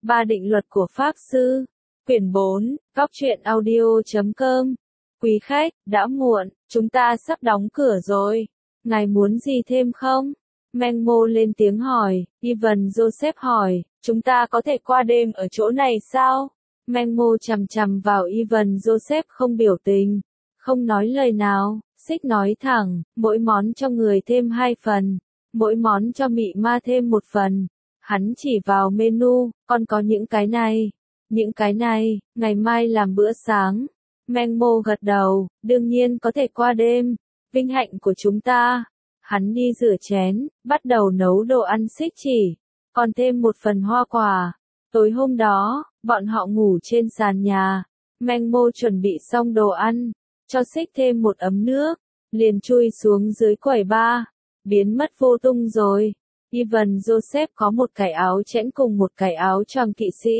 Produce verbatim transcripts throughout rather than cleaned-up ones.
Ba định luật của Pháp Sư. Quyển bốn, góc truyện audio chấm com. Quý khách, đã muộn, chúng ta sắp đóng cửa rồi. Ngài muốn gì thêm không? Menmo lên tiếng hỏi. Ivan Joseph hỏi, chúng ta có thể qua đêm ở chỗ này sao? Menmo chằm chằm vào Ivan Joseph không biểu tình, không nói lời nào. Xích nói thẳng, mỗi món cho người thêm hai phần, mỗi món cho mị ma thêm một phần. Hắn chỉ vào menu, còn có những cái này, những cái này, ngày mai làm bữa sáng. Menmo gật đầu, đương nhiên có thể qua đêm, vinh hạnh của chúng ta. Hắn đi rửa chén, bắt đầu nấu đồ ăn. Xích chỉ, còn thêm một phần hoa quả. Tối hôm đó, bọn họ ngủ trên sàn nhà. Menmo chuẩn bị xong đồ ăn, cho Xích thêm một ấm nước, liền chui xuống dưới quầy bar, biến mất vô tung rồi. Ivan Joseph có một cái áo chẽn cùng một cái áo choàng kỵ sĩ.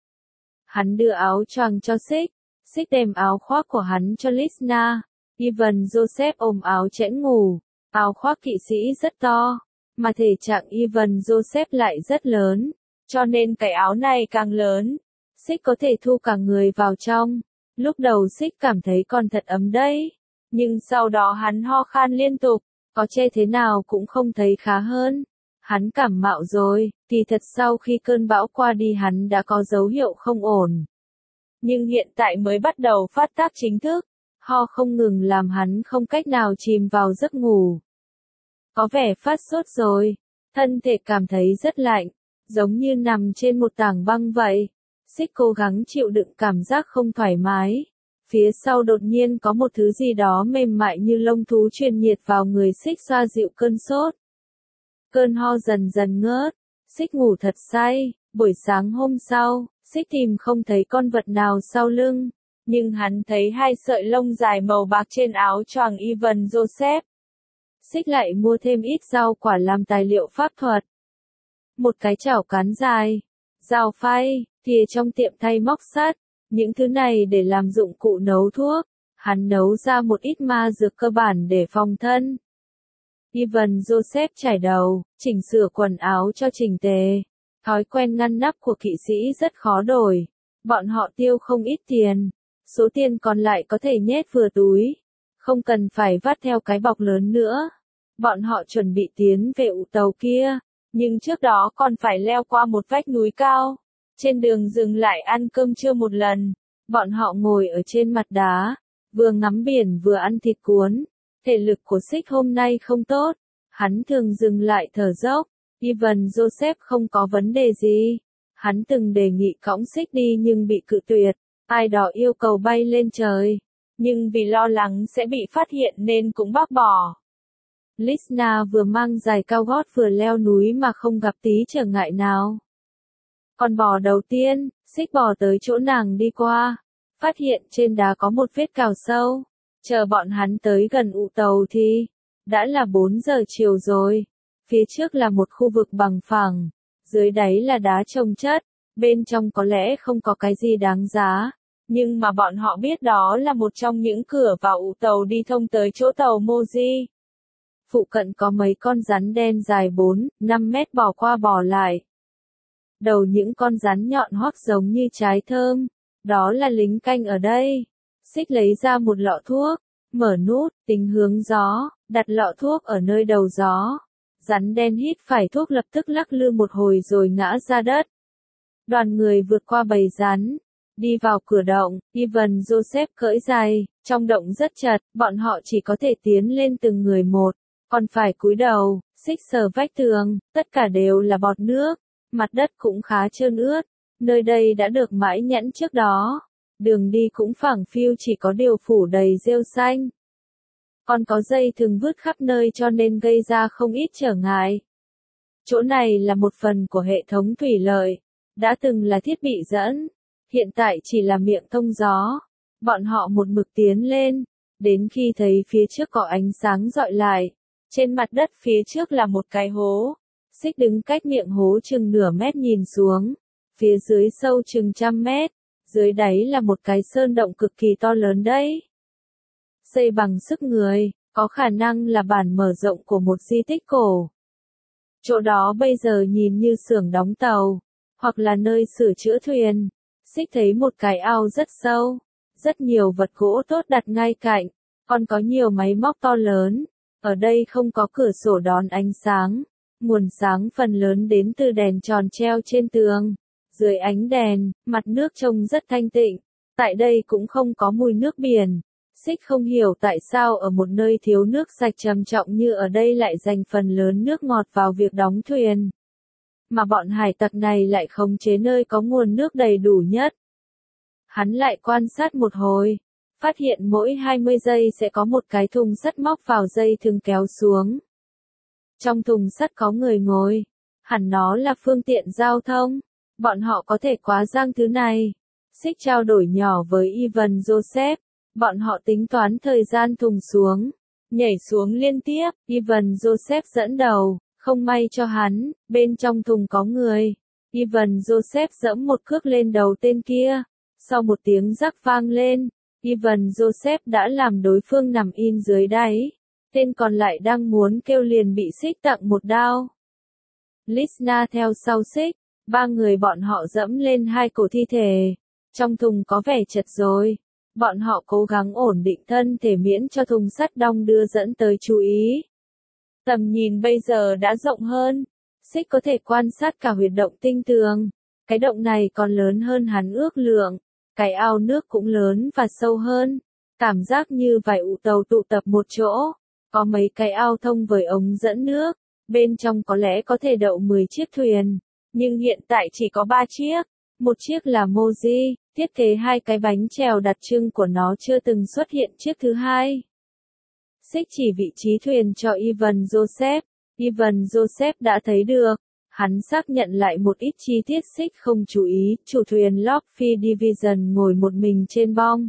Hắn đưa áo choàng cho Xích, Xích đem áo khoác của hắn cho Lisna. Ivan Joseph ôm áo chẽn ngủ, áo khoác kỵ sĩ rất to, mà thể trạng Ivan Joseph lại rất lớn, cho nên cái áo này càng lớn. Xích có thể thu cả người vào trong. Lúc đầu Xích cảm thấy còn thật ấm đấy, nhưng sau đó hắn ho khan liên tục, có che thế nào cũng không thấy khá hơn. Hắn cảm mạo rồi, thì thật sau khi cơn bão qua đi hắn đã có dấu hiệu không ổn. Nhưng hiện tại mới bắt đầu phát tác chính thức, ho không ngừng làm hắn không cách nào chìm vào giấc ngủ. Có vẻ phát sốt rồi, thân thể cảm thấy rất lạnh, giống như nằm trên một tảng băng vậy. Xích cố gắng chịu đựng cảm giác không thoải mái. Phía sau đột nhiên có một thứ gì đó mềm mại như lông thú truyền nhiệt vào người Xích xoa dịu cơn sốt. Cơn ho dần dần ngớt, Xích ngủ thật say. Buổi sáng hôm sau, Xích tìm không thấy con vật nào sau lưng, nhưng hắn thấy hai sợi lông dài màu bạc trên áo choàng Ivan Joseph. Xích lại mua thêm ít rau quả làm tài liệu pháp thuật. Một cái chảo cán dài, dao phay, thìa trong tiệm thay móc sắt, những thứ này để làm dụng cụ nấu thuốc. Hắn nấu ra một ít ma dược cơ bản để phòng thân. Ivan Joseph chải đầu, chỉnh sửa quần áo cho chỉnh tề. Thói quen ngăn nắp của kỵ sĩ rất khó đổi. Bọn họ tiêu không ít tiền. Số tiền còn lại có thể nhét vừa túi. Không cần phải vắt theo cái bọc lớn nữa. Bọn họ chuẩn bị tiến về ụ tàu kia. Nhưng trước đó còn phải leo qua một vách núi cao. Trên đường dừng lại ăn cơm trưa một lần. Bọn họ ngồi ở trên mặt đá, vừa ngắm biển vừa ăn thịt cuốn. Thể lực của Xích hôm nay không tốt. Hắn thường dừng lại thở dốc. Ivan Joseph không có vấn đề gì. Hắn từng đề nghị cõng Xích đi nhưng bị cự tuyệt. Ai đó yêu cầu bay lên trời, nhưng vì lo lắng sẽ bị phát hiện nên cũng bác bỏ. Lisna vừa mang giày cao gót vừa leo núi mà không gặp tí trở ngại nào. Con bò đầu tiên, Xích bò tới chỗ nàng đi qua, phát hiện trên đá có một vết cào sâu. Chờ bọn hắn tới gần ụ tàu thì đã là bốn giờ chiều rồi. Phía trước là một khu vực bằng phẳng, dưới đáy là đá chồng chất, bên trong có lẽ không có cái gì đáng giá, nhưng mà bọn họ biết đó là một trong những cửa vào ụ tàu đi thông tới chỗ tàu Moji. Phụ cận có mấy con rắn đen dài bốn, năm mét bò qua bò lại. Đầu những con rắn nhọn hoắt giống như trái thơm, đó là lính canh ở đây. Xích lấy ra một lọ thuốc, mở nút, tính hướng gió, đặt lọ thuốc ở nơi đầu gió. Rắn đen hít phải thuốc lập tức lắc lư một hồi rồi ngã ra đất. Đoàn người vượt qua bầy rắn, đi vào cửa động. Ivan Joseph cởi giày, trong động rất chật, bọn họ chỉ có thể tiến lên từng người một, còn phải cúi đầu. Xích sờ vách tường, tất cả đều là bọt nước, mặt đất cũng khá trơn ướt. Nơi đây đã được mãi nhẵn trước đó. Đường đi cũng phẳng phiu, chỉ có điều phủ đầy rêu xanh. Còn có dây thừng vứt khắp nơi cho nên gây ra không ít trở ngại. Chỗ này là một phần của hệ thống thủy lợi, đã từng là thiết bị dẫn, hiện tại chỉ là miệng thông gió. Bọn họ một mực tiến lên, đến khi thấy phía trước có ánh sáng rọi lại. Trên mặt đất phía trước là một cái hố. Xích đứng cách miệng hố chừng nửa mét nhìn xuống. Phía dưới sâu chừng trăm mét. Dưới đáy là một cái sơn động cực kỳ to lớn đấy. Xây bằng sức người, có khả năng là bản mở rộng của một di tích cổ. Chỗ đó bây giờ nhìn như xưởng đóng tàu. hoặc là nơi sửa chữa thuyền. Xích thấy một cái ao rất sâu, rất nhiều vật gỗ tốt đặt ngay cạnh, còn có nhiều máy móc to lớn. Ở đây không có cửa sổ đón ánh sáng, nguồn sáng phần lớn đến từ đèn tròn treo trên tường. Dưới ánh đèn, mặt nước trông rất thanh tịnh. Tại đây cũng không có mùi nước biển. Xích không hiểu tại sao ở một nơi thiếu nước sạch trầm trọng như ở đây lại dành phần lớn nước ngọt vào việc đóng thuyền. Mà bọn hải tặc này lại khống chế nơi có nguồn nước đầy đủ nhất. Hắn lại quan sát một hồi, phát hiện mỗi hai mươi giây sẽ có một cái thùng sắt móc vào dây thừng kéo xuống. Trong thùng sắt có người ngồi, hẳn nó là phương tiện giao thông, bọn họ có thể quá giang thứ này. Xích trao đổi nhỏ với Ivan Joseph, bọn họ tính toán thời gian thùng xuống, nhảy xuống liên tiếp, Ivan Joseph dẫn đầu, không may cho hắn, bên trong thùng có người. Ivan Joseph giẫm một cước lên đầu tên kia, sau một tiếng rắc vang lên, Ivan Joseph đã làm đối phương nằm in dưới đáy, tên còn lại đang muốn kêu liền bị Xích tặng một đao. Lisna theo sau Xích, ba người bọn họ dẫm lên hai cổ thi thể, trong thùng có vẻ chật rồi. Bọn họ cố gắng ổn định thân thể miễn cho thùng sắt đong đưa dẫn tới chú ý. Tầm nhìn bây giờ đã rộng hơn, Xích có thể quan sát cả huyệt động tinh tường. Cái động này còn lớn hơn hắn ước lượng, cái ao nước cũng lớn và sâu hơn. Cảm giác như vài ụ tàu tụ tập một chỗ, có mấy cái ao thông với ống dẫn nước, bên trong có lẽ có thể đậu mười chiếc thuyền, nhưng hiện tại chỉ có ba chiếc. Một chiếc là Moji, thiết kế hai cái bánh chèo đặc trưng của nó chưa từng xuất hiện chiếc thứ hai. Xích chỉ vị trí thuyền cho Ivan Joseph. Ivan Joseph đã thấy được. Hắn xác nhận lại một ít chi tiết Xích không chú ý. Chủ thuyền Lockheed Division ngồi một mình trên bong.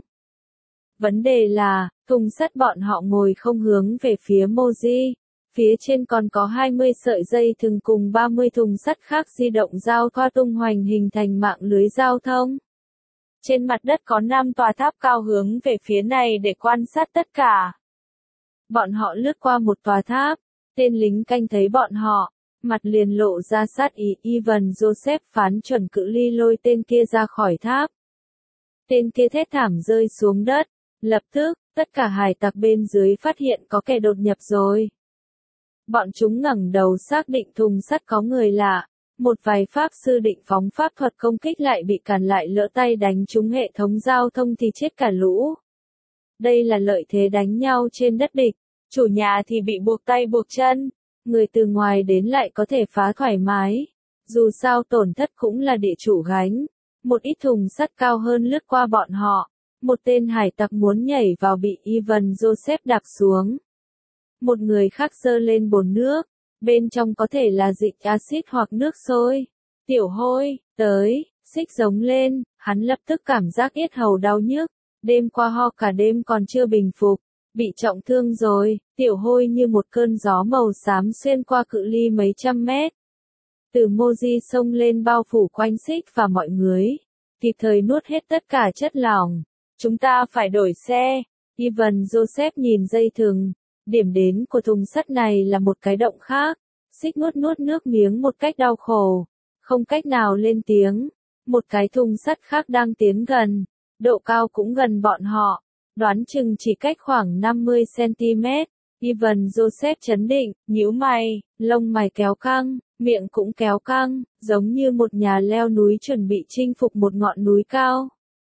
Vấn đề là, thùng sắt bọn họ ngồi không hướng về phía Moji. Phía trên còn có hai mươi sợi dây thừng cùng ba mươi thùng sắt khác di động giao thoa tung hoành hình thành mạng lưới giao thông. Trên mặt đất có năm tòa tháp cao hướng về phía này để quan sát tất cả. Bọn họ lướt qua một tòa tháp, tên lính canh thấy bọn họ, mặt liền lộ ra sát ý. Ivan Joseph phán chuẩn cự ly lôi tên kia ra khỏi tháp. Tên kia thét thảm rơi xuống đất, lập tức, tất cả hải tặc bên dưới phát hiện có kẻ đột nhập rồi. Bọn chúng ngẩng đầu xác định thùng sắt có người lạ, một vài pháp sư định phóng pháp thuật công kích lại bị cản lại, lỡ tay đánh trúng hệ thống giao thông thì chết cả lũ. Đây là lợi thế đánh nhau trên đất địch, chủ nhà thì bị buộc tay buộc chân, người từ ngoài đến lại có thể phá thoải mái. Dù sao tổn thất cũng là địa chủ gánh. Một ít thùng sắt cao hơn lướt qua bọn họ, một tên hải tặc muốn nhảy vào bị Ivan Joseph đạp xuống. Một người khác giơ lên bồn nước, bên trong có thể là dịch axit hoặc nước sôi. Tiểu Hôi, tới, Xích giống lên, hắn lập tức cảm giác yết hầu đau nhức, đêm qua ho cả đêm còn chưa bình phục, bị trọng thương rồi. Tiểu Hôi như một cơn gió màu xám xuyên qua cự ly mấy trăm mét. Từ Moji xông lên bao phủ quanh Xích và mọi người, kịp thời nuốt hết tất cả chất lỏng. Chúng ta phải đổi xe. Ivan Joseph nhìn dây thừng. Điểm đến của thùng sắt này là một cái động khác. Xích nuốt nuốt nước miếng một cách đau khổ, không cách nào lên tiếng. Một cái thùng sắt khác đang tiến gần, độ cao cũng gần bọn họ, đoán chừng chỉ cách khoảng năm mươi xăng-ti-mét. Ivan Joseph trấn định, nhíu mày, lông mày kéo căng, miệng cũng kéo căng, giống như một nhà leo núi chuẩn bị chinh phục một ngọn núi cao.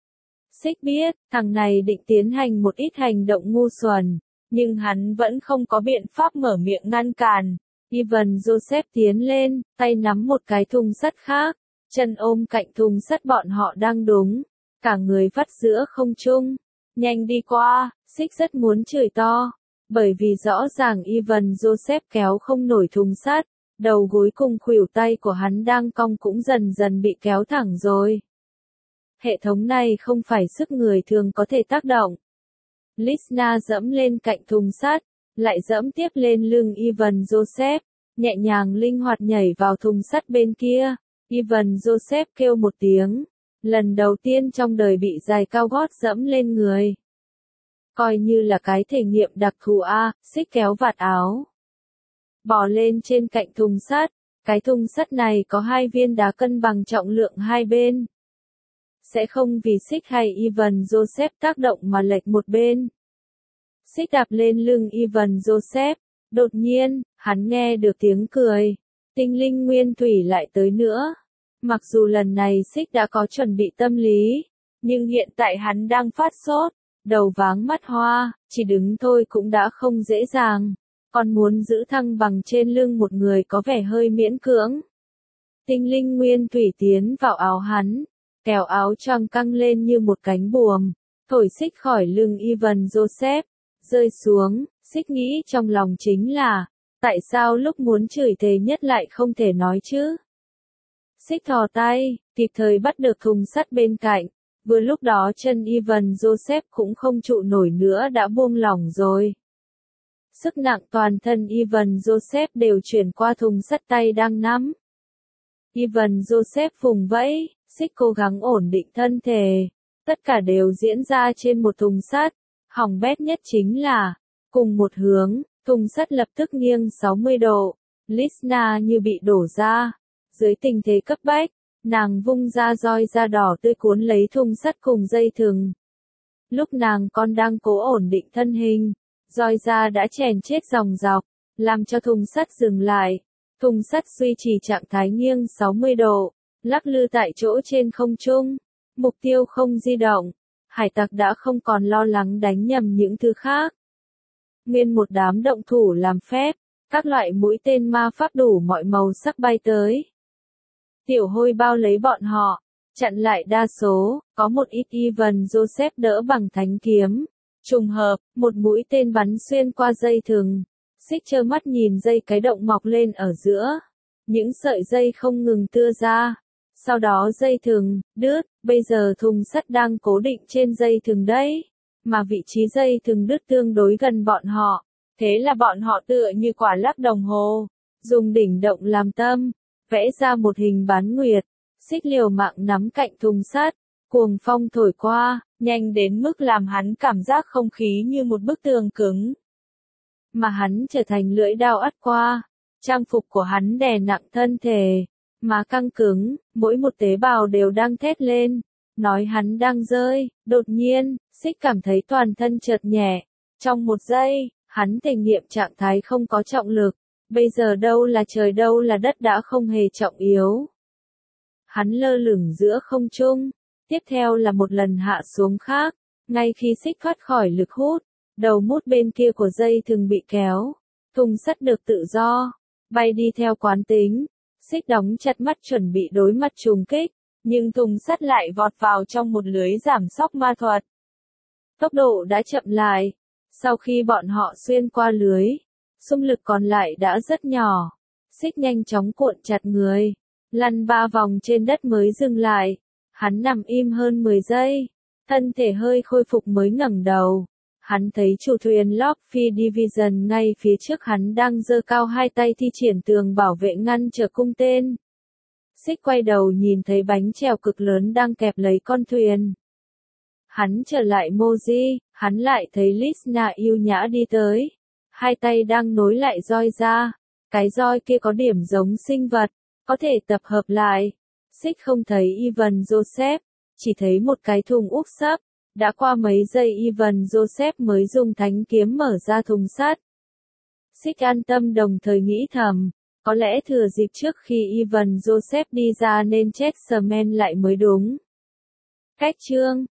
Xích biết, thằng này định tiến hành một ít hành động ngu xuẩn, nhưng hắn vẫn không có biện pháp mở miệng ngăn cản. Ivan Joseph tiến lên, tay nắm một cái thùng sắt khác, chân ôm cạnh thùng sắt bọn họ đang đúng, cả người vắt giữa không trung. Nhanh đi qua. Xích rất muốn chửi to, bởi vì rõ ràng Ivan Joseph kéo không nổi thùng sắt, đầu gối cùng khuỷu tay của hắn đang cong cũng dần dần bị kéo thẳng rồi. Hệ thống này không phải sức người thường có thể tác động. Lisna dẫm lên cạnh thùng sắt, lại dẫm tiếp lên lưng Ivan Joseph, nhẹ nhàng linh hoạt nhảy vào thùng sắt bên kia. Ivan Joseph kêu một tiếng, lần đầu tiên trong đời bị giày cao gót dẫm lên người. Coi như là cái thể nghiệm đặc thù a. Xích kéo vạt áo, bò lên trên cạnh thùng sắt, Cái thùng sắt này có hai viên đá cân bằng trọng lượng hai bên. Sẽ không vì Xích hay Ivan Joseph tác động mà lệch một bên. Xích đạp lên lưng Ivan Joseph. Đột nhiên, hắn nghe được tiếng cười. Tinh linh nguyên thủy lại tới nữa. Mặc dù lần này Xích đã có chuẩn bị tâm lý, nhưng hiện tại hắn đang phát sốt, đầu váng mắt hoa, chỉ đứng thôi cũng đã không dễ dàng, còn muốn giữ thăng bằng trên lưng một người có vẻ hơi miễn cưỡng. Tinh linh nguyên thủy tiến vào áo hắn, kéo áo choàng căng lên như một cánh buồm, thổi Xích khỏi lưng Ivan Joseph, rơi xuống. Xích nghĩ trong lòng chính là, tại sao lúc muốn chửi thề nhất lại không thể nói chứ? Xích thò tay, kịp thời bắt được thùng sắt bên cạnh, vừa lúc đó chân Ivan Joseph cũng không trụ nổi nữa đã buông lỏng rồi. Sức nặng toàn thân Ivan Joseph đều chuyển qua thùng sắt tay đang nắm. Ivan Joseph vùng vẫy, Xích cố gắng ổn định thân thể, tất cả đều diễn ra trên một thùng sắt, hỏng bét nhất chính là, cùng một hướng, thùng sắt lập tức nghiêng sáu mươi độ, Lisna như bị đổ ra. Dưới tình thế cấp bách, nàng vung ra roi da đỏ tươi cuốn lấy thùng sắt cùng dây thừng. Lúc nàng còn đang cố ổn định thân hình, roi da đã chèn chết dòng dọc, làm cho thùng sắt dừng lại. Thùng sắt duy trì trạng thái nghiêng sáu mươi độ, lắc lư tại chỗ trên không trung. Mục tiêu không di động, hải tặc đã không còn lo lắng đánh nhầm những thứ khác. Nguyên một đám động thủ làm phép, các loại mũi tên ma pháp đủ mọi màu sắc bay tới. Tiểu hôi bao lấy bọn họ, chặn lại đa số, có một ít Ivan Joseph đỡ bằng thánh kiếm. Trùng hợp, một mũi tên bắn xuyên qua dây thừng. Xích trơ mắt nhìn dây cái động mọc lên ở giữa. Những sợi dây không ngừng tưa ra. Sau đó dây thừng, đứt, bây giờ thùng sắt đang cố định trên dây thừng đấy. Mà vị trí dây thừng đứt tương đối gần bọn họ. Thế là bọn họ tựa như quả lắc đồng hồ. Dùng đỉnh động làm tâm. Vẽ ra một hình bán nguyệt, Xích liều mạng nắm cạnh thùng sắt, cuồng phong thổi qua, nhanh đến mức làm hắn cảm giác không khí như một bức tường cứng. Mà hắn trở thành lưỡi dao ắt qua, trang phục của hắn đè nặng thân thể, mà căng cứng, mỗi một tế bào đều đang thét lên, nói hắn đang rơi. Đột nhiên, Xích cảm thấy toàn thân chợt nhẹ, trong một giây, hắn thể nghiệm trạng thái không có trọng lực. Bây giờ đâu là trời đâu là đất đã không hề trọng yếu. Hắn lơ lửng giữa không trung, tiếp theo là một lần hạ xuống khác, ngay khi Xích thoát khỏi lực hút, đầu mút bên kia của dây thừng bị kéo, thùng sắt được tự do, bay đi theo quán tính. Xích đóng chặt mắt chuẩn bị đối mặt trùng kích, nhưng thùng sắt lại vọt vào trong một lưới giảm sóc ma thuật. Tốc độ đã chậm lại, sau khi bọn họ xuyên qua lưới, xung lực còn lại đã rất nhỏ. Xích nhanh chóng cuộn chặt người, lăn ba vòng trên đất mới dừng lại. Hắn nằm im hơn mười giây, thân thể hơi khôi phục mới ngẩng đầu. Hắn thấy chủ thuyền Lockheed Division ngay phía trước hắn đang giơ cao hai tay thi triển tường bảo vệ ngăn trở cung tên. Xích quay đầu nhìn thấy bánh chèo cực lớn đang kẹp lấy con thuyền. Hắn trở lại Moji, hắn lại thấy Lisna yêu nhã đi tới. Hai tay đang nối lại roi ra. Cái roi kia có điểm giống sinh vật, có thể tập hợp lại. Xích không thấy Ivan Joseph, chỉ thấy một cái thùng úp sấp. Đã qua mấy giây Ivan Joseph mới dùng thánh kiếm mở ra thùng sắt. Xích an tâm đồng thời nghĩ thầm, có lẽ thừa dịp trước khi Ivan Joseph đi ra nên chết Smen lại mới đúng. Cách chương